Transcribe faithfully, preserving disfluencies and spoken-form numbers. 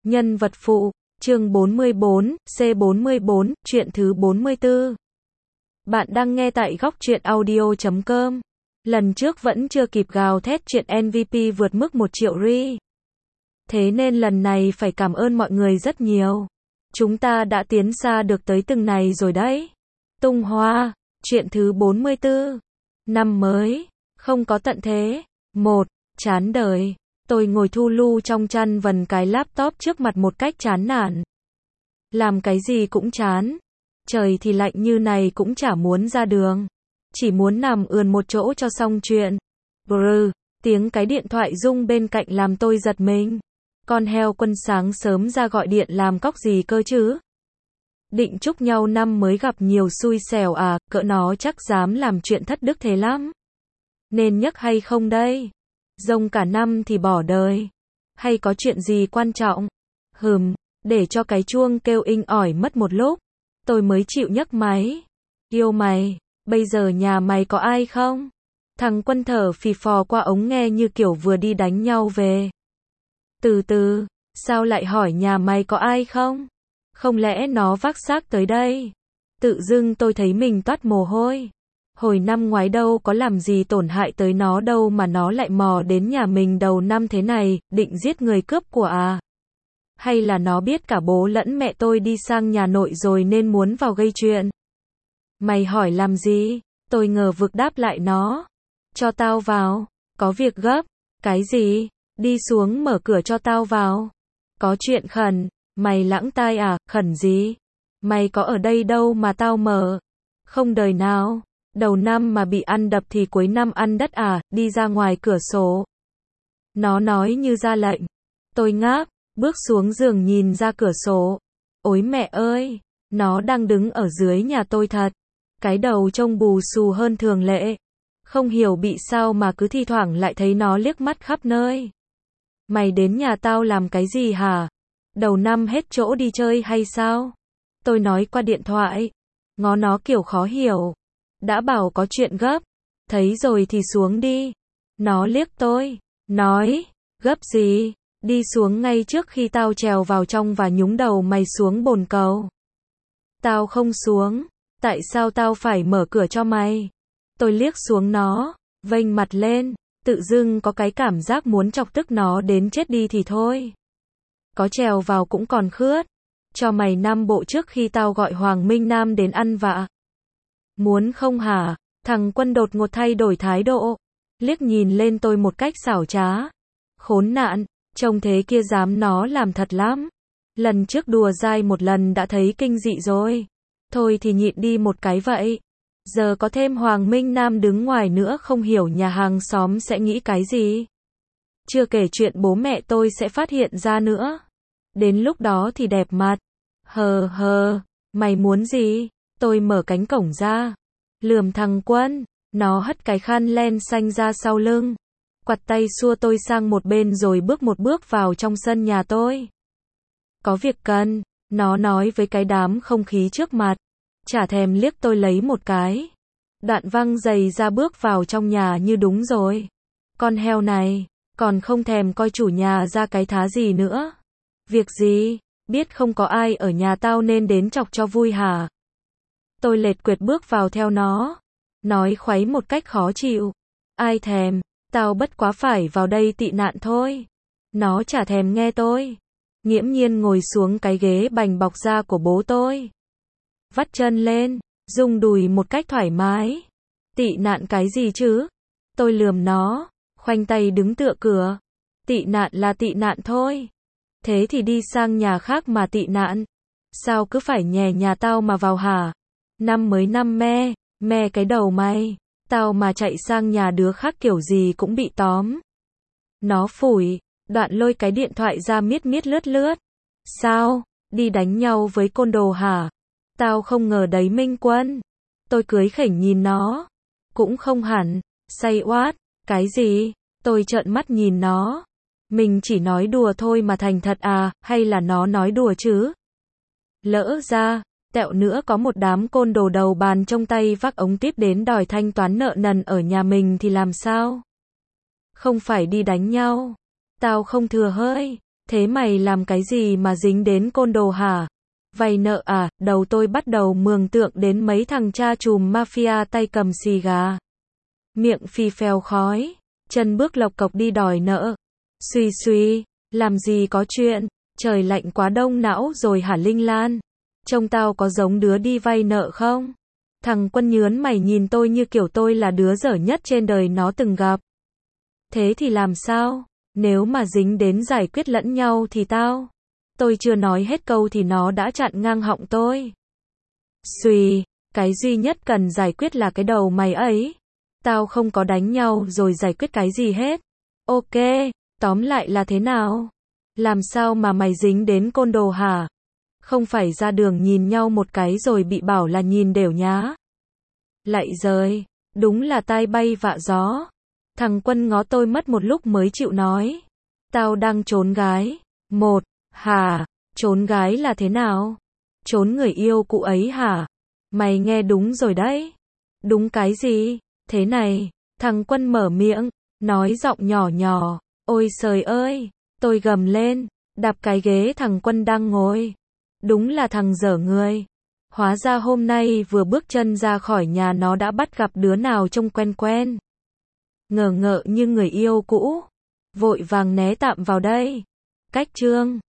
Nhân vật phụ, chương bốn mươi bốn, C bốn mươi bốn, chuyện thứ bốn mươi tư. Bạn đang nghe tại góc truyện audio chấm com. Lần trước vẫn chưa kịp gào thét chuyện em vê pê vượt mức một triệu re. Thế nên lần này phải cảm ơn mọi người rất nhiều. Chúng ta đã tiến xa được tới từng này rồi đấy. Tung hoa, chuyện thứ bốn mươi tư. Năm mới, không có tận thế. Một, chán đời. Tôi ngồi thu lu trong chăn vần cái laptop trước mặt một cách chán nản. Làm cái gì cũng chán. Trời thì lạnh như này cũng chả muốn ra đường. Chỉ muốn nằm ườn một chỗ cho xong chuyện. Brr, tiếng cái điện thoại rung bên cạnh làm tôi giật mình. Con heo Quân sáng sớm ra gọi điện làm cóc gì cơ chứ? Định chúc nhau năm mới gặp nhiều xui xẻo à, cỡ nó chắc dám làm chuyện thất đức thế lắm. Nên nhắc hay không đây? Rông cả năm thì bỏ đời. Hay có chuyện gì quan trọng? Hừm, để cho cái chuông kêu inh ỏi mất một lúc. Tôi mới chịu nhấc máy. Yêu mày, bây giờ nhà mày có ai không? Thằng Quân thở phì phò qua ống nghe như kiểu vừa đi đánh nhau về. Từ từ, sao lại hỏi nhà mày có ai không? Không lẽ nó vác xác tới đây? Tự dưng tôi thấy mình toát mồ hôi. Hồi năm ngoái đâu có làm gì tổn hại tới nó đâu mà nó lại mò đến nhà mình đầu năm thế này, định giết người cướp của à? Hay là nó biết cả bố lẫn mẹ tôi đi sang nhà nội rồi nên muốn vào gây chuyện? Mày hỏi làm gì? Tôi ngờ vực đáp lại nó. Cho tao vào, có việc gấp. Cái gì? Đi xuống mở cửa cho tao vào. Có chuyện khẩn, mày lãng tai à, khẩn gì? Mày có ở đây đâu mà tao mở. Không đời nào. Đầu năm mà bị ăn đập thì cuối năm ăn đất à, đi ra ngoài cửa sổ. Nó nói như ra lệnh. Tôi ngáp, bước xuống giường nhìn ra cửa sổ. Ôi mẹ ơi, nó đang đứng ở dưới nhà tôi thật. Cái đầu trông bù xù hơn thường lệ. Không hiểu bị sao mà cứ thi thoảng lại thấy nó liếc mắt khắp nơi. Mày đến nhà tao làm cái gì hả? Đầu năm hết chỗ đi chơi hay sao? Tôi nói qua điện thoại. Ngó nó kiểu khó hiểu. Đã bảo có chuyện gấp. Thấy rồi thì xuống đi. Nó liếc tôi. Nói. Gấp gì? Đi xuống ngay trước khi tao trèo vào trong và nhúng đầu mày xuống bồn cầu. Tao không xuống. Tại sao tao phải mở cửa cho mày? Tôi liếc xuống nó. Vênh mặt lên. Tự dưng có cái cảm giác muốn chọc tức nó đến chết đi thì thôi. Có trèo vào cũng còn khướt. Cho mày năm bộ trước khi tao gọi Hoàng Minh Nam đến ăn vạ. Muốn không hả? Thằng Quân đột ngột thay đổi thái độ. Liếc nhìn lên tôi một cách xảo trá. Khốn nạn, trông thế kia dám nó làm thật lắm. Lần trước đùa dai một lần đã thấy kinh dị rồi. Thôi thì nhịn đi một cái vậy. Giờ có thêm Hoàng Minh Nam đứng ngoài nữa không hiểu nhà hàng xóm sẽ nghĩ cái gì. Chưa kể chuyện bố mẹ tôi sẽ phát hiện ra nữa. Đến lúc đó thì đẹp mặt. Hờ hờ, mày muốn gì? Tôi mở cánh cổng ra. Lườm thằng Quân. Nó hất cái khăn len xanh ra sau lưng. Quặt tay xua tôi sang một bên rồi bước một bước vào trong sân nhà tôi. Có việc cần. Nó nói với cái đám không khí trước mặt. Chả thèm liếc tôi lấy một cái. Đoạn văng giày ra bước vào trong nhà như đúng rồi. Con heo này. Còn không thèm coi chủ nhà ra cái thá gì nữa. Việc gì? Biết không có ai ở nhà tao nên đến chọc cho vui hả? Tôi lệt quệt bước vào theo nó. Nói khuấy một cách khó chịu. Ai thèm, tao bất quá phải vào đây tị nạn thôi. Nó chả thèm nghe tôi. Nghiễm nhiên ngồi xuống cái ghế bành bọc da của bố tôi. Vắt chân lên, rung đùi một cách thoải mái. Tị nạn cái gì chứ? Tôi lườm nó, khoanh tay đứng tựa cửa. Tị nạn là tị nạn thôi. Thế thì đi sang nhà khác mà tị nạn. Sao cứ phải nhè nhà tao mà vào hả? Năm mới năm me, me cái đầu mày. Tao mà chạy sang nhà đứa khác kiểu gì cũng bị tóm. Nó phủi, đoạn lôi cái điện thoại ra miết miết lướt lướt. Sao? Đi đánh nhau với côn đồ hả? Tao không ngờ đấy Minh Quân. Tôi cưới khỉnh nhìn nó. Cũng không hẳn. Say oát. Cái gì? Tôi trợn mắt nhìn nó. Mình chỉ nói đùa thôi mà thành thật à, hay là nó nói đùa chứ? Lỡ ra, tẹo nữa có một đám côn đồ đầu bàn trong tay vác ống tiếp đến đòi thanh toán nợ nần ở nhà mình thì làm sao? Không phải đi đánh nhau. Tao không thừa hơi. Thế mày làm cái gì mà dính đến côn đồ hả? Vay nợ à? Đầu tôi bắt đầu mường tượng đến mấy thằng cha trùm mafia tay cầm xì gà. Miệng phì phèo khói, chân bước lộc cộc đi đòi nợ. Suy suy, làm gì có chuyện, trời lạnh quá đông não rồi hả Linh Lan? Trông tao có giống đứa đi vay nợ không? Thằng Quân nhớn mày nhìn tôi như kiểu tôi là đứa dở nhất trên đời nó từng gặp. Thế thì làm sao? Nếu mà dính đến giải quyết lẫn nhau thì tao... Tôi chưa nói hết câu thì nó đã chặn ngang họng tôi. Xùi, cái duy nhất cần giải quyết là cái đầu mày ấy. Tao không có đánh nhau rồi giải quyết cái gì hết. Ok, tóm lại là thế nào? Làm sao mà mày dính đến côn đồ hả? Không phải ra đường nhìn nhau một cái rồi bị bảo là nhìn đều nhá. Lạy giời, đúng là tai bay vạ gió. Thằng Quân ngó tôi mất một lúc mới chịu nói. Tao đang trốn gái. Một, hả? Trốn gái là thế nào? Trốn người yêu cũ ấy hả? Mày nghe đúng rồi đấy. Đúng cái gì? Thế này, thằng Quân mở miệng, nói giọng nhỏ nhỏ. Ôi trời ơi, tôi gầm lên, đạp cái ghế thằng Quân đang ngồi. Đúng là thằng dở người. Hóa ra hôm nay vừa bước chân ra khỏi nhà nó đã bắt gặp đứa nào trông quen quen. Ngờ ngợ như người yêu cũ. Vội vàng né tạm vào đây. Cách chương